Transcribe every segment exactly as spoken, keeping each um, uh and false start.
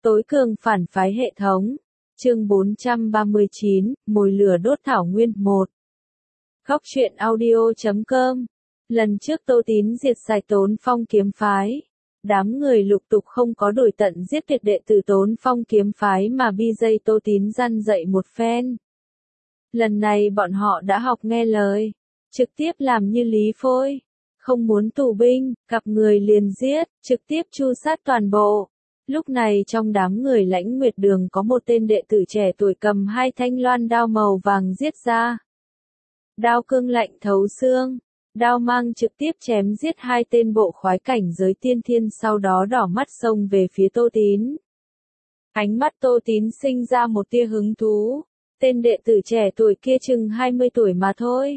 Tối cường phản phái hệ thống. Chương bốn trăm ba mươi chín, mồi lửa đốt thảo nguyên một. Góc truyện audio chấm com. Lần trước Tô Tín diệt sạch Tốn Phong kiếm phái. Đám người lục tục không có đuổi tận giết tuyệt đệ tử Tốn Phong kiếm phái mà bi dây Tô Tín răn dậy một phen. Lần này bọn họ đã học nghe lời, trực tiếp làm như Lý Phôi, không muốn tù binh, gặp người liền giết, trực tiếp tru sát toàn bộ. Lúc này trong đám người Lãnh Nguyệt Đường có một tên đệ tử trẻ tuổi cầm hai thanh loan đao màu vàng giết ra. Đao cương lạnh thấu xương, đao mang trực tiếp chém giết hai tên bộ khoái cảnh giới tiên thiên, sau đó đỏ mắt xông về phía Tô Tín. Ánh mắt Tô Tín sinh ra một tia hứng thú, tên đệ tử trẻ tuổi kia chừng hai mươi tuổi mà thôi.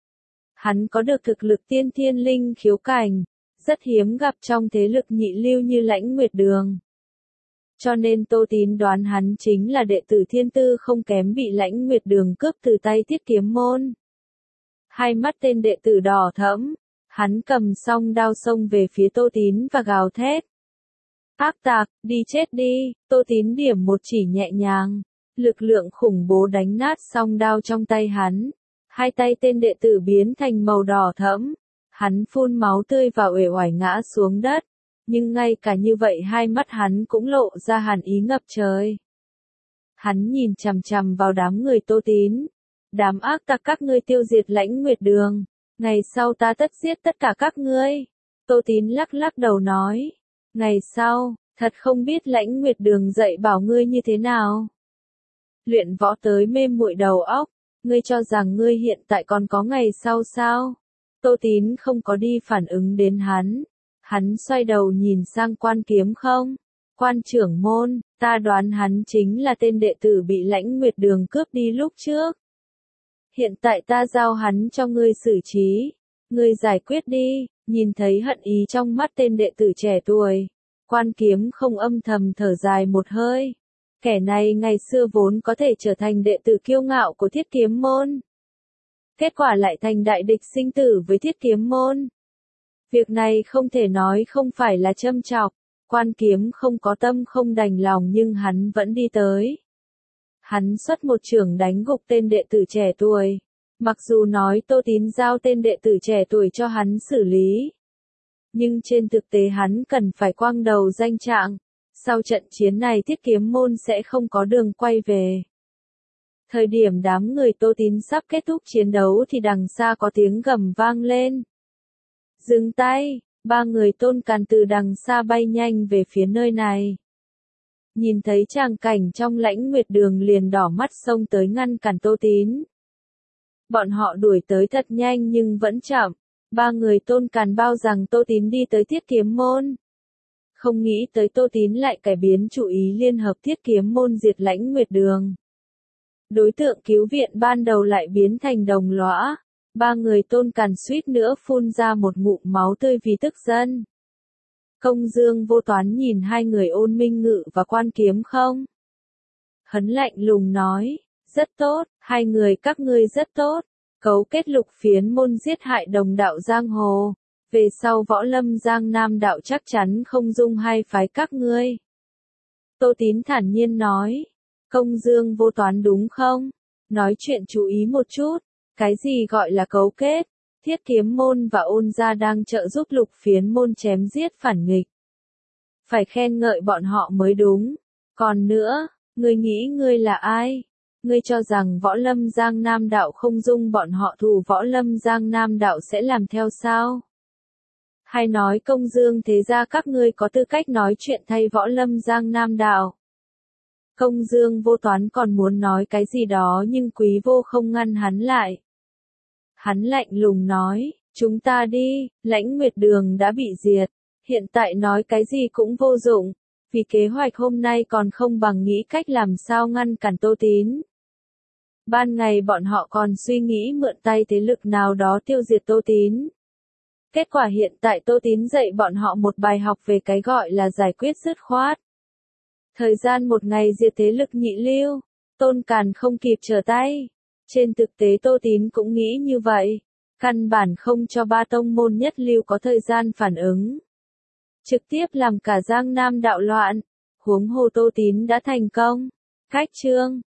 Hắn có được thực lực tiên thiên linh khiếu cảnh, rất hiếm gặp trong thế lực nhị lưu như Lãnh Nguyệt Đường. Cho nên Tô Tín đoán hắn chính là đệ tử thiên tư không kém bị Lãnh Nguyệt Đường cướp từ tay Thiết Kiếm Môn. Hai mắt tên đệ tử đỏ thẫm, hắn cầm song đao xông về phía Tô Tín và gào thét. Ác tạc, đi chết đi, Tô Tín điểm một chỉ nhẹ nhàng, lực lượng khủng bố đánh nát song đao trong tay hắn. Hai tay tên đệ tử biến thành màu đỏ thẫm, hắn phun máu tươi và uể oải ngã xuống đất. Nhưng ngay cả như vậy hai mắt hắn cũng lộ ra hàn ý ngập trời. Hắn nhìn chằm chằm vào đám người Tô Tín. Đám ác tặc, các ngươi tiêu diệt Lãnh Nguyệt Đường, ngày sau ta tất giết tất cả các ngươi. Tô Tín lắc lắc đầu nói. Ngày sau, thật không biết Lãnh Nguyệt Đường dạy bảo ngươi như thế nào. Luyện võ tới mê muội đầu óc, ngươi cho rằng ngươi hiện tại còn có ngày sau sao? Tô Tín không có đi phản ứng đến hắn. Hắn xoay đầu nhìn sang Quan Kiếm Không. Quan trưởng môn, ta đoán hắn chính là tên đệ tử bị Lãnh Nguyệt Đường cướp đi lúc trước. Hiện tại ta giao hắn cho ngươi xử trí. Ngươi giải quyết đi. Nhìn thấy hận ý trong mắt tên đệ tử trẻ tuổi, Quan Kiếm Không âm thầm thở dài một hơi. Kẻ này ngày xưa vốn có thể trở thành đệ tử kiêu ngạo của Thiết Kiếm Môn. Kết quả lại thành đại địch sinh tử với Thiết Kiếm Môn. Việc này không thể nói không phải là châm chọc. Quan Kiếm Không có tâm không đành lòng nhưng hắn vẫn đi tới. Hắn xuất một chưởng đánh gục tên đệ tử trẻ tuổi. Mặc dù nói Tô Tín giao tên đệ tử trẻ tuổi cho hắn xử lý, nhưng trên thực tế hắn cần phải quang đầu danh trạng. Sau trận chiến này Thiết Kiếm Môn sẽ không có đường quay về. Thời điểm đám người Tô Tín sắp kết thúc chiến đấu thì đằng xa có tiếng gầm vang lên. Dừng tay, ba người Tôn Càn từ đằng xa bay nhanh về phía nơi này. Nhìn thấy tràng cảnh trong Lãnh Nguyệt Đường liền đỏ mắt xông tới ngăn cản Tô Tín. Bọn họ đuổi tới thật nhanh nhưng vẫn chậm. Ba người Tôn Càn bao rằng Tô Tín đi tới Thiết Kiếm Môn. Không nghĩ tới Tô Tín lại cải biến chủ ý liên hợp Thiết Kiếm Môn diệt Lãnh Nguyệt Đường. Đối tượng cứu viện ban đầu lại biến thành đồng lõa. Ba người Tôn Càn suýt nữa phun ra một ngụm máu tươi vì tức giận. Công Dương Vô Toán nhìn hai người Ôn Minh Ngự và Quan Kiếm Không. Hắn lạnh lùng nói, rất tốt, hai người các ngươi rất tốt. Cấu kết Lục Phiến Môn giết hại đồng đạo giang hồ. Về sau Võ Lâm Giang Nam đạo chắc chắn không dung hai phái các ngươi. Tô Tín thản nhiên nói. Công Dương Vô Toán đúng không? Nói chuyện chú ý một chút. Cái gì gọi là cấu kết? Thiết Kiếm Môn và Ôn gia đang trợ giúp Lục Phiến Môn chém giết phản nghịch. Phải khen ngợi bọn họ mới đúng. Còn nữa, ngươi nghĩ ngươi là ai? Ngươi cho rằng Võ Lâm Giang Nam đạo không dung bọn họ thù Võ Lâm Giang Nam đạo sẽ làm theo sao? Hay nói Công Dương thế ra các ngươi có tư cách nói chuyện thay Võ Lâm Giang Nam đạo? Công Dương Vô Toán còn muốn nói cái gì đó nhưng Quý Vô không ngăn hắn lại. Hắn lạnh lùng nói, chúng ta đi, Lãnh Nguyệt Đường đã bị diệt, hiện tại nói cái gì cũng vô dụng, vì kế hoạch hôm nay còn không bằng nghĩ cách làm sao ngăn cản Tô Tín. Ban ngày bọn họ còn suy nghĩ mượn tay thế lực nào đó tiêu diệt Tô Tín. Kết quả hiện tại Tô Tín dạy bọn họ một bài học về cái gọi là giải quyết dứt khoát. Thời gian một ngày diệt thế lực nhị lưu, Tôn Càn không kịp trở tay. Trên thực tế Tô Tín cũng nghĩ như vậy, căn bản không cho ba tông môn nhất lưu có thời gian phản ứng. Trực tiếp làm cả Giang Nam đạo loạn, huống hồ Tô Tín đã thành công. Cách chương